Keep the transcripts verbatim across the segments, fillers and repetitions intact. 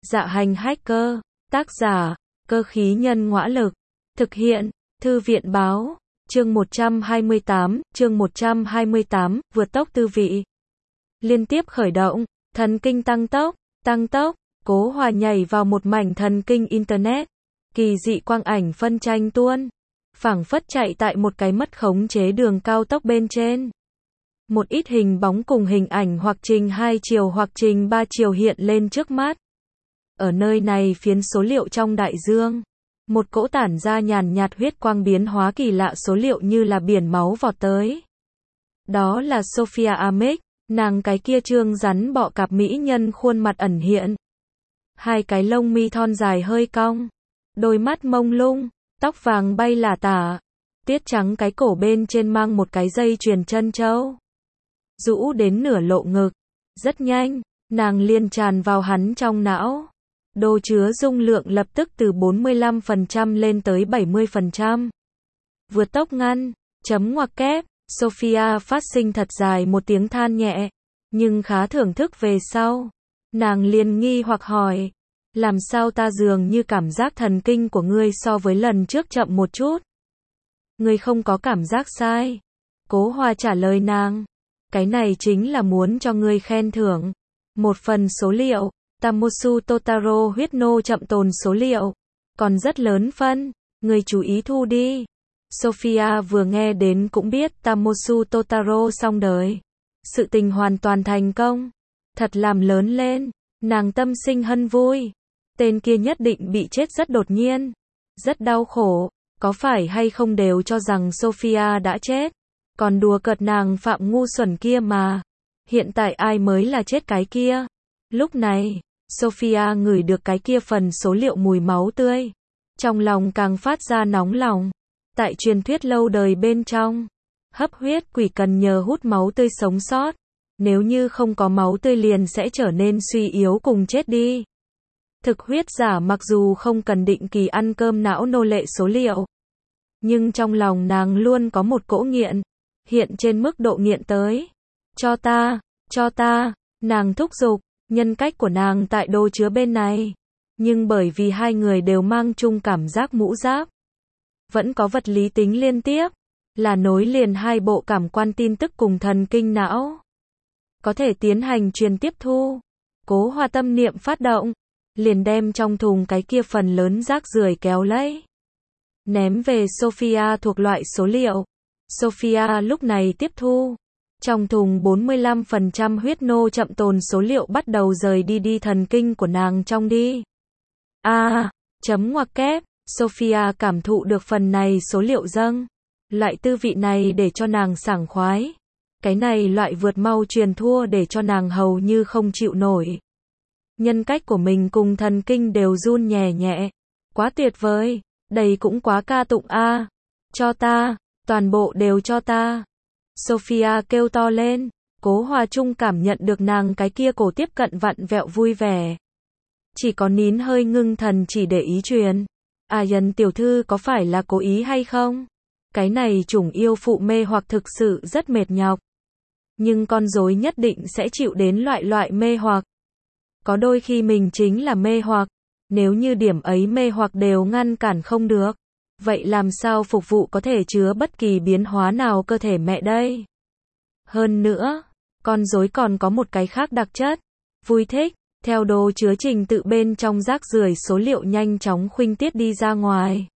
Dạ hành hacker, tác giả, cơ khí nhân ngõa lực, thực hiện, thư viện báo, chương một trăm hai mươi tám, chương một trăm hai mươi tám, vượt tốc tư vị. Liên tiếp khởi động, thần kinh tăng tốc, tăng tốc, Cố Hòa nhảy vào một mảnh thần kinh Internet, kỳ dị quang ảnh phân tranh tuôn, phảng phất chạy tại một cái mất khống chế đường cao tốc bên trên. Một ít hình bóng cùng hình ảnh hoặc trình hai chiều hoặc trình ba chiều hiện lên trước mắt. Ở nơi này phiến số liệu trong đại dương, một cỗ tản ra nhàn nhạt huyết quang biến hóa kỳ lạ số liệu như là biển máu vọt tới. Đó là Sophia Amick, nàng cái kia trương rắn bọ cạp mỹ nhân khuôn mặt ẩn hiện. Hai cái lông mi thon dài hơi cong, đôi mắt mông lung, tóc vàng bay lả tả, tiết trắng cái cổ bên trên mang một cái dây chuyền chân châu. Rũ đến nửa lộ ngực, rất nhanh, nàng liền tràn vào hắn trong não. Đồ chứa dung lượng lập tức từ bốn mươi lăm phần trăm lên tới bảy mươi phần trăm. Vượt tốc ngăn, chấm ngoặc kép, Sophia phát sinh thật dài một tiếng than nhẹ, nhưng khá thưởng thức về sau. Nàng liền nghi hoặc hỏi, làm sao ta dường như cảm giác thần kinh của ngươi so với lần trước chậm một chút? Ngươi không có cảm giác sai. Cố Hòa trả lời nàng, cái này chính là muốn cho ngươi khen thưởng. Một phần số liệu, Tamosu Totaro huyết nô chậm tồn số liệu, còn rất lớn phân, ngươi chú ý thu đi. Sophia vừa nghe đến cũng biết Tamosu Totaro xong đời. Sự tình hoàn toàn thành công. Thật làm lớn lên, nàng tâm sinh hân vui. Tên kia nhất định bị chết rất đột nhiên, rất đau khổ, có phải hay không đều cho rằng Sophia đã chết, còn đùa cợt nàng phạm ngu xuẩn kia mà. Hiện tại ai mới là chết cái kia? Lúc này, Sophia ngửi được cái kia phần số liệu mùi máu tươi, trong lòng càng phát ra nóng lòng. Tại truyền thuyết lâu đời bên trong, hấp huyết quỷ cần nhờ hút máu tươi sống sót. Nếu như không có máu tươi liền sẽ trở nên suy yếu cùng chết đi. Thực huyết giả mặc dù không cần định kỳ ăn cơm não nô lệ số liệu, nhưng trong lòng nàng luôn có một cỗ nghiện, hiện trên mức độ nghiện tới. Cho ta, cho ta, nàng thúc giục, nhân cách của nàng tại đồ chứa bên này. Nhưng bởi vì hai người đều mang chung cảm giác mũ giáp, vẫn có vật lý tính liên tiếp, là nối liền hai bộ cảm quan tin tức cùng thần kinh não. Có thể tiến hành truyền tiếp thu. Cố Hòa tâm niệm phát động, liền đem trong thùng cái kia phần lớn rác rưởi kéo lấy, ném về Sophia thuộc loại số liệu. Sophia lúc này tiếp thu. Trong thùng bốn mươi lăm phần trăm huyết nô chậm tồn số liệu bắt đầu rời đi đi thần kinh của nàng trong đi. A, à, chấm ngoặc kép, Sophia cảm thụ được phần này số liệu dâng. Loại tư vị này để cho nàng sảng khoái. Cái này loại vượt mau truyền thua để cho nàng hầu như không chịu nổi. Nhân cách của mình cùng thần kinh đều run nhẹ nhẹ. Quá tuyệt vời, đây cũng quá ca tụng a. À. Cho ta, toàn bộ đều cho ta. Sophia kêu to lên. Cố Hòa Trung cảm nhận được nàng cái kia cổ tiếp cận vặn vẹo vui vẻ. Chỉ có nín hơi ngưng thần chỉ để ý truyền. À Yến tiểu thư có phải là cố ý hay không? Cái này chủng yêu phụ mê hoặc thực sự rất mệt nhọc. Nhưng con rối nhất định sẽ chịu đến loại loại mê hoặc. Có đôi khi mình chính là mê hoặc. Nếu như điểm ấy mê hoặc đều ngăn cản không được, vậy làm sao phục vụ có thể chứa bất kỳ biến hóa nào cơ thể mẹ đây? Hơn nữa, con rối còn có một cái khác đặc chất. Vui thích, theo đồ chứa trình tự bên trong rác rưởi số liệu nhanh chóng khuynh tiết đi ra ngoài.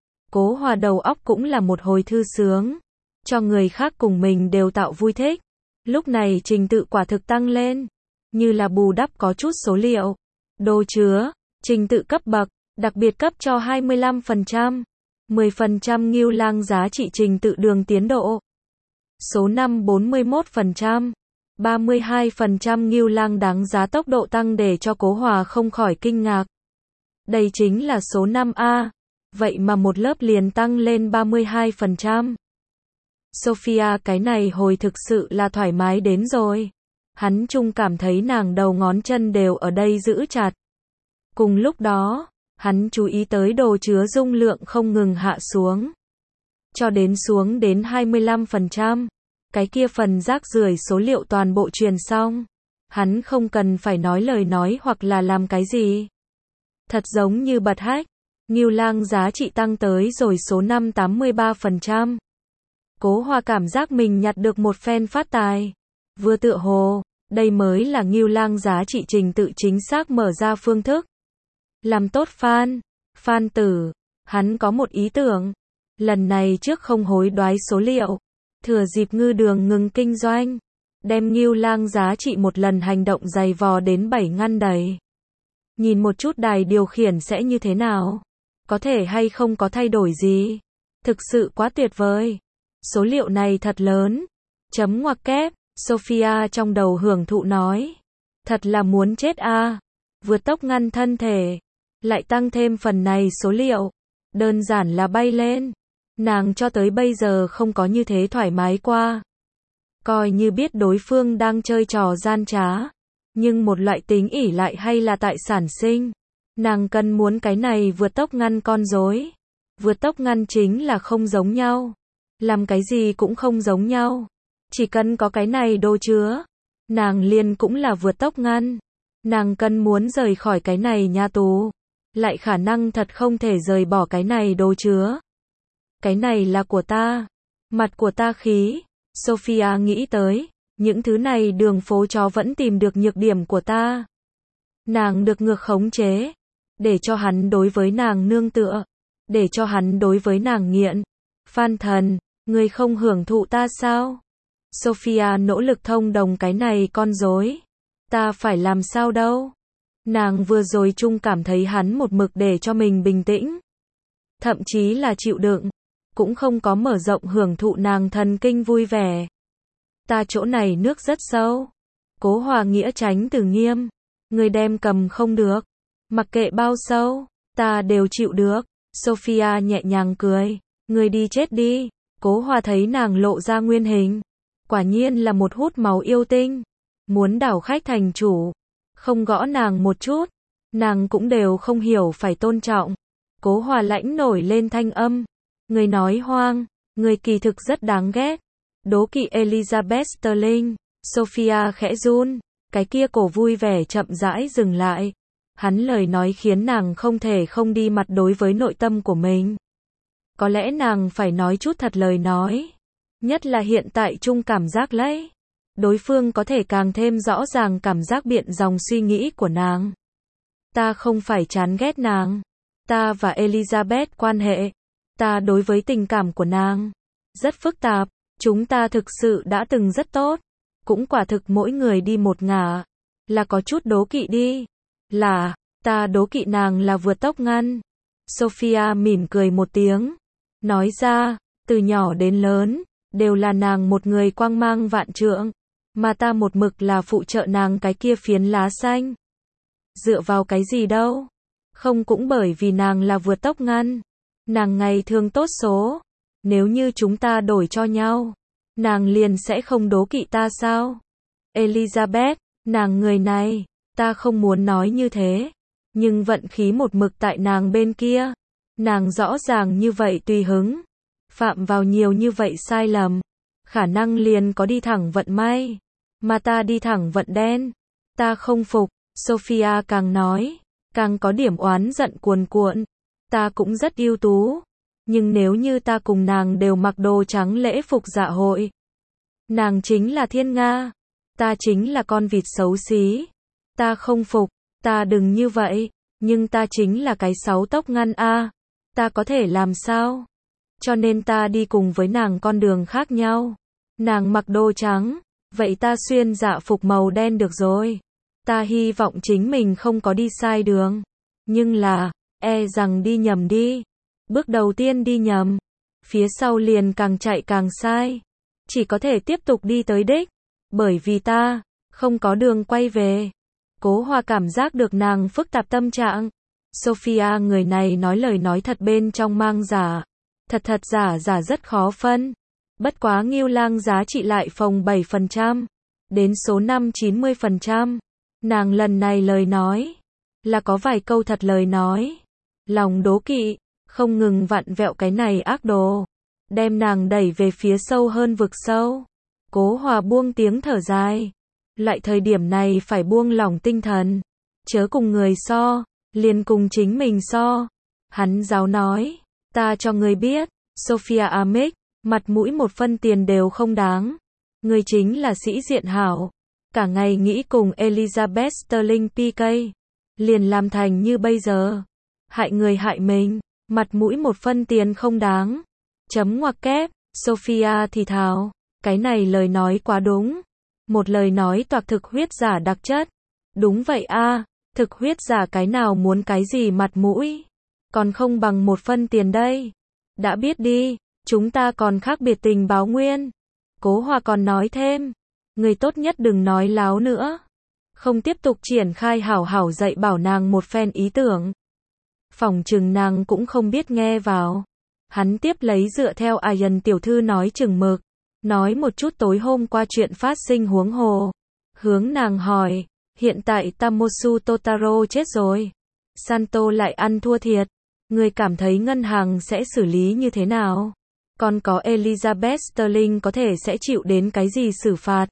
Cố Hòa đầu óc cũng là một hồi thư sướng. Cho người khác cùng mình đều tạo vui thích. Lúc này trình tự quả thực tăng lên, như là bù đắp có chút số liệu. Đồ chứa, trình tự cấp bậc, đặc biệt cấp cho hai mươi lăm phần trăm, mười phần trăm Ngưu Lang giá trị trình tự đường tiến độ. Số năm bốn mươi mốt phần trăm, ba mươi hai phần trăm Ngưu Lang đáng giá tốc độ tăng để cho Cố Hòa không khỏi kinh ngạc. Đây chính là số năm A, vậy mà một lớp liền tăng lên ba mươi hai phần trăm. Sophia cái này hồi thực sự là thoải mái đến rồi. Hắn chung cảm thấy nàng đầu ngón chân đều ở đây giữ chặt. Cùng lúc đó, hắn chú ý tới đồ chứa dung lượng không ngừng hạ xuống. Cho đến xuống đến hai mươi lăm phần trăm. Cái kia phần rác rưởi số liệu toàn bộ truyền xong. Hắn không cần phải nói lời nói hoặc là làm cái gì. Thật giống như bật hách. Ngưu Lang giá trị tăng tới rồi số năm tám mươi ba phần trăm. Cố Hoa cảm giác mình nhặt được một phen phát tài. Vừa tựa hồ, đây mới là Ngưu Lang giá trị trình tự chính xác mở ra phương thức. Làm tốt Phan, Phan tử, hắn có một ý tưởng. Lần này trước không hối đoái số liệu, thừa dịp ngư đường ngừng kinh doanh, đem Ngưu Lang giá trị một lần hành động dày vò đến bảy ngăn đầy. Nhìn một chút đài điều khiển sẽ như thế nào? Có thể hay không có thay đổi gì? Thực sự quá tuyệt vời. Số liệu này thật lớn. Chấm ngoặc kép, Sophia trong đầu hưởng thụ nói. Thật là muốn chết a. À. Vượt tốc ngăn thân thể. Lại tăng thêm phần này số liệu. Đơn giản là bay lên. Nàng cho tới bây giờ không có như thế thoải mái qua. Coi như biết đối phương đang chơi trò gian trá. Nhưng một loại tính ỷ lại hay là tại sản sinh. Nàng cần muốn cái này vượt tốc ngăn con rối. Vượt tốc ngăn chính là không giống nhau. Làm cái gì cũng không giống nhau. Chỉ cần có cái này đồ chứa. Nàng liền cũng là vượt tốc ngăn. Nàng cần muốn rời khỏi cái này nhà tù. Lại khả năng thật không thể rời bỏ cái này đồ chứa. Cái này là của ta. Mặt của ta khí. Sophia nghĩ tới. Những thứ này đường phố chó vẫn tìm được nhược điểm của ta. Nàng được ngược khống chế. Để cho hắn đối với nàng nương tựa. Để cho hắn đối với nàng nghiện. Phan thần, người không hưởng thụ ta sao? Sophia nỗ lực thông đồng cái này con rối. Ta phải làm sao đâu? Nàng vừa rồi chung cảm thấy hắn một mực để cho mình bình tĩnh. Thậm chí là chịu đựng. Cũng không có mở rộng hưởng thụ nàng thần kinh vui vẻ. Ta chỗ này nước rất sâu. Cố Hòa nghĩa tránh từ nghiêm. Người đem cầm không được. Mặc kệ bao sâu, ta đều chịu được. Sophia nhẹ nhàng cười. Người đi chết đi. Cố Hòa thấy nàng lộ ra nguyên hình. Quả nhiên là một hút máu yêu tinh. Muốn đảo khách thành chủ. Không gõ nàng một chút. Nàng cũng đều không hiểu phải tôn trọng. Cố Hòa lãnh nổi lên thanh âm. Người nói hoang. Người kỳ thực rất đáng ghét. Đố kỵ Elizabeth Sterling. Sophia khẽ run. Cái kia cổ vui vẻ chậm rãi dừng lại. Hắn lời nói khiến nàng không thể không đi mặt đối với nội tâm của mình. Có lẽ nàng phải nói chút thật lời nói. Nhất là hiện tại chung cảm giác lấy. Đối phương có thể càng thêm rõ ràng cảm giác biện dòng suy nghĩ của nàng. Ta không phải chán ghét nàng. Ta và Elizabeth quan hệ. Ta đối với tình cảm của nàng. Rất phức tạp. Chúng ta thực sự đã từng rất tốt. Cũng quả thực mỗi người đi một ngả. Là có chút đố kỵ đi. Là, ta đố kỵ nàng là vượt tốc ngăn. Sophia mỉm cười một tiếng. Nói ra, từ nhỏ đến lớn, đều là nàng một người quang mang vạn trượng. Mà ta một mực là phụ trợ nàng cái kia phiến lá xanh. Dựa vào cái gì đâu? Không cũng bởi vì nàng là vượt tốc ngăn. Nàng ngày thường tốt số. Nếu như chúng ta đổi cho nhau, nàng liền sẽ không đố kỵ ta sao? Elizabeth, nàng người này, ta không muốn nói như thế. Nhưng vận khí một mực tại nàng bên kia. Nàng rõ ràng như vậy tùy hứng. Phạm vào nhiều như vậy sai lầm. Khả năng liền có đi thẳng vận may. Mà ta đi thẳng vận đen. Ta không phục. Sophia càng nói, càng có điểm oán giận cuồn cuộn. Ta cũng rất ưu tú. Nhưng nếu như ta cùng nàng đều mặc đồ trắng lễ phục dạ hội. Nàng chính là thiên nga. Ta chính là con vịt xấu xí. Ta không phục. Ta đừng như vậy. Nhưng ta chính là cái sáu tốc ngăn a. Ta có thể làm sao? Cho nên ta đi cùng với nàng con đường khác nhau. Nàng mặc đồ trắng. Vậy ta xuyên dạ phục màu đen được rồi. Ta hy vọng chính mình không có đi sai đường. Nhưng là, e rằng đi nhầm đi. Bước đầu tiên đi nhầm. Phía sau liền càng chạy càng sai. Chỉ có thể tiếp tục đi tới đích. Bởi vì ta, không có đường quay về. Cố Hoa cảm giác được nàng phức tạp tâm trạng. Sophia người này nói lời nói thật bên trong mang giả. Thật thật giả giả rất khó phân. Bất quá Ngưu Lang giá trị lại phồng bảy phần trăm. Đến số năm chín mươi phần trăm. Nàng lần này lời nói. Là có vài câu thật lời nói. Lòng đố kỵ. Không ngừng vặn vẹo cái này ác đồ. Đem nàng đẩy về phía sâu hơn vực sâu. Cố Hòa buông tiếng thở dài. Loại thời điểm này phải buông lỏng tinh thần. Chớ cùng người so. liền cùng chính mình so. Hắn giáo nói, ta cho ngươi biết, Sophia Amick, mặt mũi một phân tiền đều không đáng. Ngươi chính là sĩ diện hảo. Cả ngày nghĩ cùng Elizabeth Sterling pê ca. Liền làm thành như bây giờ. Hại người hại mình, mặt mũi một phân tiền không đáng. Chấm ngoặc kép, Sophia thì thào, cái này lời nói quá đúng. Một lời nói toạc thực huyết giả đặc chất. Đúng vậy a, thực huyết giả cái nào muốn cái gì mặt mũi. Còn không bằng một phân tiền đây. Đã biết đi, chúng ta còn khác biệt tình báo nguyên. Cố Hòa còn nói thêm, người tốt nhất đừng nói láo nữa. Không tiếp tục triển khai hảo hảo dạy bảo nàng một phen ý tưởng. Phỏng chừng nàng cũng không biết nghe vào. Hắn tiếp lấy dựa theo Ian tiểu thư nói chừng mực. Nói một chút tối hôm qua chuyện phát sinh huống hồ. Hướng nàng hỏi, hiện tại Tamosu Totaro chết rồi. Santo lại ăn thua thiệt. Người cảm thấy ngân hàng sẽ xử lý như thế nào? Còn có Elizabeth Sterling có thể sẽ chịu đến cái gì xử phạt?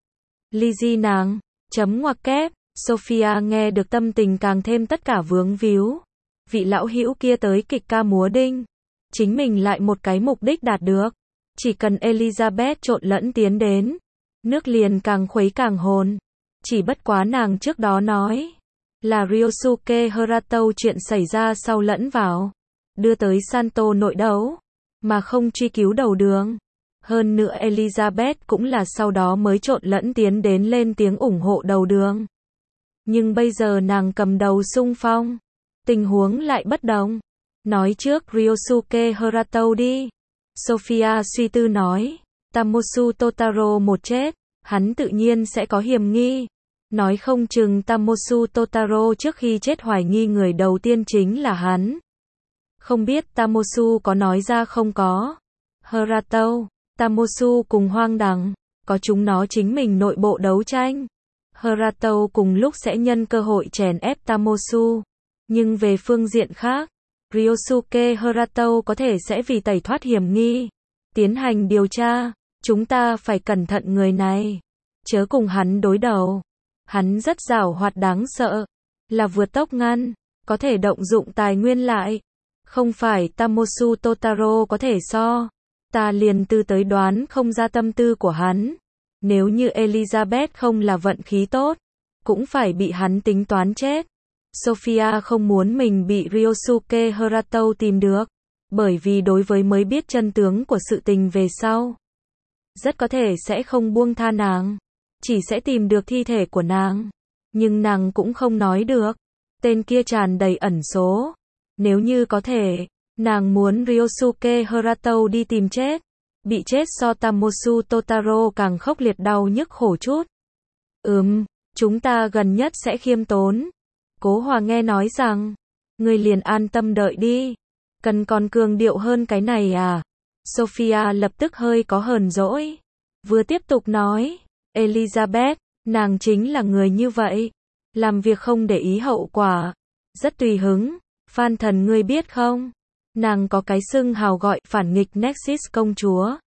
Lizzie nàng, chấm ngoặc kép, Sophia nghe được tâm tình càng thêm tất cả vướng víu. Vị lão hữu kia tới kịch ca múa đinh. Chính mình lại một cái mục đích đạt được. Chỉ cần Elizabeth trộn lẫn tiến đến. Nước liền càng khuấy càng hồn. Chỉ bất quá nàng trước đó nói. Là Ryosuke Harato chuyện xảy ra sau lẫn vào. Đưa tới Santo nội đấu. Mà không truy cứu đầu đường. Hơn nữa Elizabeth cũng là sau đó mới trộn lẫn tiến đến lên tiếng ủng hộ đầu đường. Nhưng bây giờ nàng cầm đầu xung phong. Tình huống lại bất đồng. Nói trước Ryosuke Harato đi. Sophia suy tư nói. Tamosu Totaro một chết. Hắn tự nhiên sẽ có hiểm nghi. Nói không chừng Tamosu Totaro trước khi chết hoài nghi người đầu tiên chính là hắn. Không biết Tamosu có nói ra không có. Harato, Tamosu cùng Hoang Đằng, có chúng nó chính mình nội bộ đấu tranh. Harato cùng lúc sẽ nhân cơ hội chèn ép Tamosu. Nhưng về phương diện khác, Ryosuke Harato có thể sẽ vì tẩy thoát hiểm nghi. Tiến hành điều tra, chúng ta phải cẩn thận người này. Chớ cùng hắn đối đầu. Hắn rất giàu hoạt đáng sợ. Là vượt tốc ngăn, có thể động dụng tài nguyên lại. Không phải Tamosu Totaro có thể so. Ta liền tư tới đoán không ra tâm tư của hắn. Nếu như Elizabeth không là vận khí tốt, cũng phải bị hắn tính toán chết. Sophia không muốn mình bị Ryosuke Harato tìm được. Bởi vì đối với mới biết chân tướng của sự tình về sau. Rất có thể sẽ không buông tha nàng. Chỉ sẽ tìm được thi thể của nàng. Nhưng nàng cũng không nói được. Tên kia tràn đầy ẩn số. Nếu như có thể, nàng muốn Ryosuke Harato đi tìm chết. Bị chết so Tamosu Totaro càng khốc liệt đau nhức khổ chút. Ừm, chúng ta gần nhất sẽ khiêm tốn. Cố Hòa nghe nói rằng, người liền an tâm đợi đi. Cần còn cường điệu hơn cái này à? Sophia lập tức hơi có hờn dỗi. Vừa tiếp tục nói, Elizabeth, nàng chính là người như vậy. Làm việc không để ý hậu quả. Rất tùy hứng. Phan Thần ngươi biết không? Nàng có cái xưng hào gọi phản nghịch Nexus công chúa.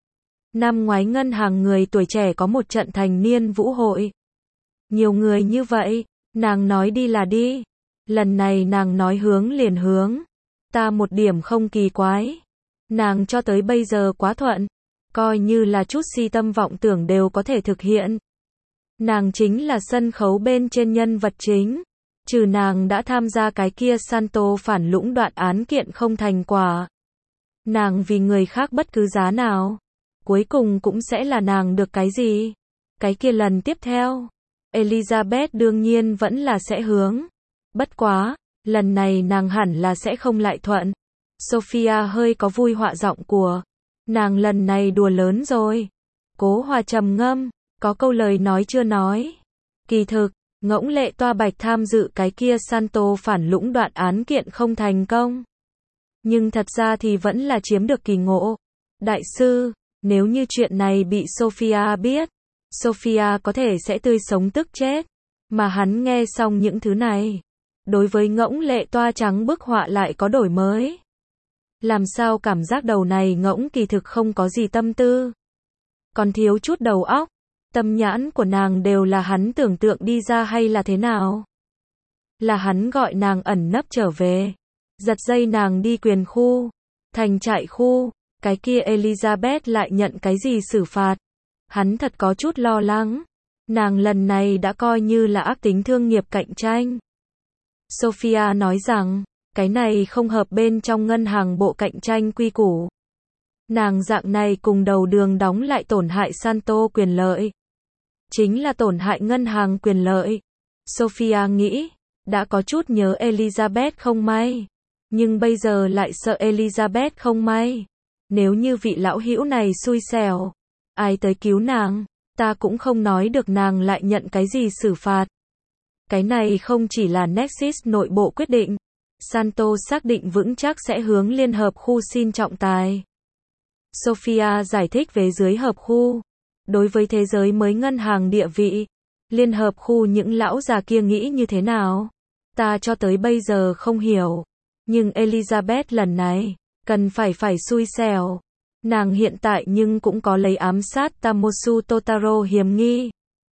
Năm ngoái ngân hàng người tuổi trẻ có một trận thành niên vũ hội. Nhiều người như vậy, nàng nói đi là đi. Lần này nàng nói hướng liền hướng. Ta một điểm không kỳ quái. Nàng cho tới bây giờ quá thuận. Coi như là chút si tâm vọng tưởng đều có thể thực hiện. Nàng chính là sân khấu bên trên nhân vật chính. Trừ nàng đã tham gia cái kia Santo phản lũng đoạn án kiện không thành quả. Nàng vì người khác bất cứ giá nào. Cuối cùng cũng sẽ là nàng được cái gì. Cái kia lần tiếp theo. Elizabeth đương nhiên vẫn là sẽ hướng. Bất quá, lần này nàng hẳn là sẽ không lại thuận. Sophia hơi có vui họa giọng của. Nàng lần này đùa lớn rồi. Cố Hòa trầm ngâm, có câu lời nói chưa nói. Kỳ thực, Ngỗng Lệ Toa Bạch tham dự cái kia Santo phản lũng đoạn án kiện không thành công. Nhưng thật ra thì vẫn là chiếm được kỳ ngộ. Đại sư, nếu như chuyện này bị Sophia biết, Sophia có thể sẽ tươi sống tức chết. Mà hắn nghe xong những thứ này. Đối với Ngỗng Lệ Toa trắng bức họa lại có đổi mới. Làm sao cảm giác đầu này Ngỗng kỳ thực không có gì tâm tư. Còn thiếu chút đầu óc. Tâm nhãn của nàng đều là hắn tưởng tượng đi ra hay là thế nào? là hắn gọi nàng ẩn nấp trở về, giật dây nàng đi quyền khu, thành trại khu, cái kia Elizabeth lại nhận cái gì xử phạt. Hắn thật có chút lo lắng. Nàng lần này đã coi như là ác tính thương nghiệp cạnh tranh. Sophia nói rằng, cái này không hợp bên trong ngân hàng bộ cạnh tranh quy củ. Nàng dạng này cùng đầu đường đóng lại tổn hại Santo quyền lợi. Chính là tổn hại ngân hàng quyền lợi. Sophia nghĩ, đã có chút nhớ Elizabeth không may. Nhưng bây giờ lại sợ Elizabeth không may. Nếu như vị lão hữu này xui xẻo, ai tới cứu nàng, ta cũng không nói được nàng lại nhận cái gì xử phạt. Cái này không chỉ là Nexus nội bộ quyết định. Santo xác định vững chắc sẽ hướng liên hợp khu xin trọng tài. Sophia giải thích về dưới hợp khu. Đối với thế giới mới ngân hàng địa vị, liên hợp khu những lão già kia nghĩ như thế nào? Ta cho tới bây giờ không hiểu. Nhưng Elizabeth lần này, cần phải phải xui xẻo. Nàng hiện tại nhưng cũng có lấy ám sát Tamosu Totaro hiểm nghi.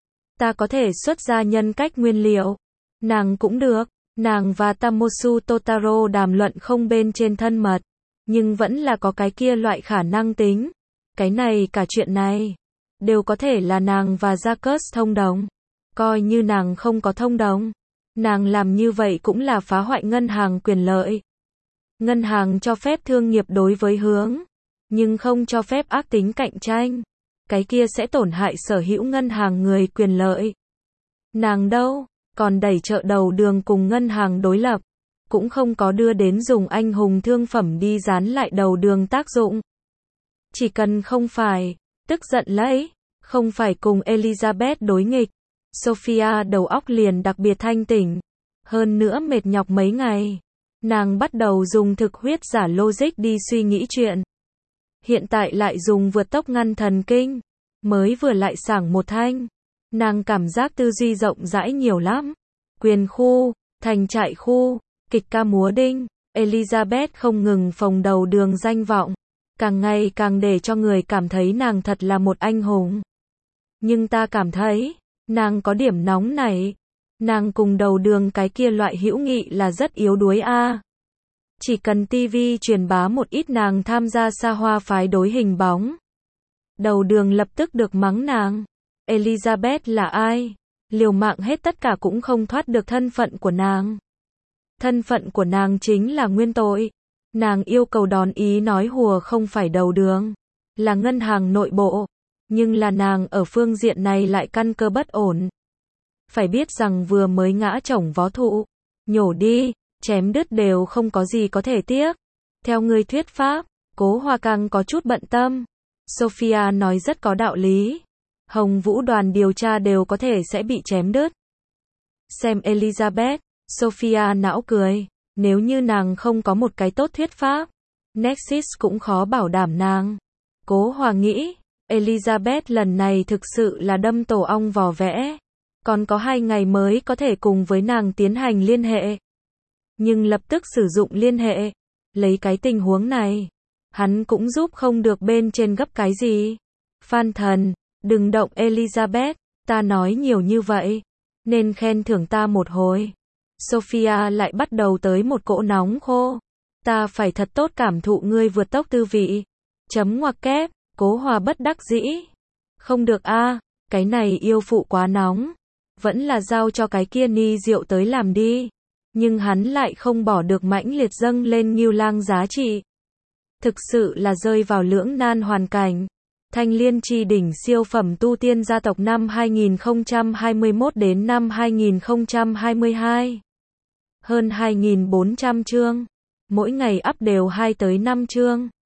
Ta có thể xuất ra nhân cách nguyên liệu. Nàng cũng được. Nàng và Tamosu Totaro đàm luận không bên trên thân mật. Nhưng vẫn là có cái kia loại khả năng tính. Cái này cả chuyện này, đều có thể là nàng và Jacques thông đồng. Coi như nàng không có thông đồng. Nàng làm như vậy cũng là phá hoại ngân hàng quyền lợi. Ngân hàng cho phép thương nghiệp đối với hướng, nhưng không cho phép ác tính cạnh tranh. Cái kia sẽ tổn hại sở hữu ngân hàng người quyền lợi. Nàng đâu, còn đẩy chợ đầu đường cùng ngân hàng đối lập. Cũng không có đưa đến dùng anh hùng thương phẩm đi dán lại đầu đường tác dụng. Chỉ cần không phải, tức giận lấy, không phải cùng Elizabeth đối nghịch. Sophia đầu óc liền đặc biệt thanh tỉnh. Hơn nữa mệt nhọc mấy ngày. Nàng bắt đầu dùng thực huyết giả logic đi suy nghĩ chuyện. Hiện tại lại dùng vượt tốc ngăn thần kinh. Mới vừa lại sảng một thanh. Nàng cảm giác tư duy rộng rãi nhiều lắm. Quyền khu, thành trại khu, kịch ca múa đinh. Elizabeth không ngừng phồng đầu đường danh vọng. Càng ngày càng để cho người cảm thấy nàng thật là một anh hùng. Nhưng ta cảm thấy, nàng có điểm nóng này. Nàng cùng đầu đường cái kia loại hữu nghị là rất yếu đuối a. À. Chỉ cần ti vi truyền bá một ít nàng tham gia xa hoa phái đối hình bóng. Đầu đường lập tức được mắng nàng. Elizabeth là ai? Liều mạng hết tất cả cũng không thoát được thân phận của nàng. Thân phận của nàng chính là nguyên tội. Nàng yêu cầu đón ý nói hùa không phải đầu đường. Là ngân hàng nội bộ. Nhưng là nàng ở phương diện này lại căn cơ bất ổn. Phải biết rằng vừa mới ngã chổng vó thụ. Nhổ đi, chém đứt đều không có gì có thể tiếc. Theo người thuyết pháp, Cố Hoa Căng có chút bận tâm. Sophia nói rất có đạo lý. Hồng Vũ đoàn điều tra đều có thể sẽ bị chém đứt. Xem Elizabeth, Sophia não cười. Nếu như nàng không có một cái tốt thuyết pháp, Nexus cũng khó bảo đảm nàng. Cố Hòa nghĩ, Elizabeth lần này thực sự là đâm tổ ong vò vẽ. Còn có hai ngày mới có thể cùng với nàng tiến hành liên hệ. Nhưng lập tức sử dụng liên hệ. Lấy cái tình huống này, hắn cũng giúp không được bên trên gấp cái gì. Phan thần, đừng động Elizabeth, ta nói nhiều như vậy. Nên khen thưởng ta một hồi. Sophia lại bắt đầu tới một cỗ nóng khô. Ta phải thật tốt cảm thụ ngươi vượt tốc tư vị. Chấm ngoặc kép, Cố Hòa bất đắc dĩ. Không được a, à, cái này yêu phụ quá nóng. Vẫn là giao cho cái kia ni rượu tới làm đi. Nhưng hắn lại không bỏ được mãnh liệt dâng lên Ngưu Lang giá trị. Thực sự là rơi vào lưỡng nan hoàn cảnh. Thanh Liên Chi đỉnh siêu phẩm tu tiên gia tộc năm hai nghìn không trăm hai mươi mốt đến năm hai nghìn không trăm hai mươi hai. Hơn hai nghìn bốn trăm chương. Mỗi ngày up đều hai tới năm chương.